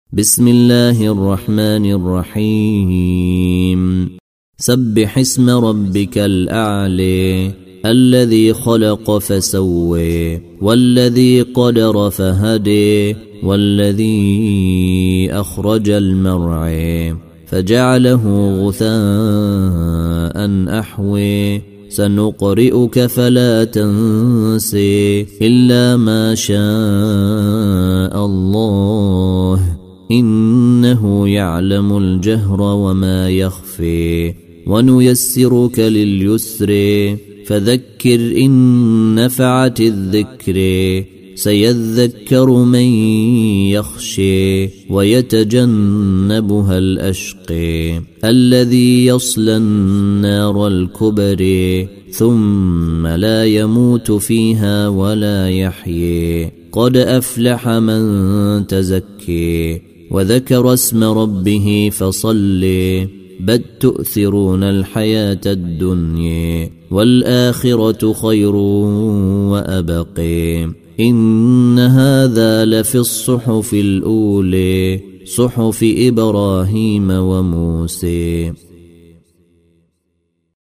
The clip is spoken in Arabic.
بسم الله الرحمن الرحيم سبح اسم ربك الأعلى الذي خلق فسوى والذي قدر فهدي والذي أخرج المرعى فجعله غثاء أحوي سنقرئك فلا تنسي إلا ما شاء الله إنه يعلم الجهر وما يخفي ونيسرك لليسر فذكر إن نفعت الذكر سيذكر من يخشي ويتجنبها الأشقي الذي يصلى النار الكبرى ثم لا يموت فيها ولا يحيي قد أفلح من تزكي وذكر اسم ربه فصلي بل تؤثرون الحياة الدنيا والآخرة خير وأبقي إن هذا لفي الصحف الأولى صحف إبراهيم وموسى.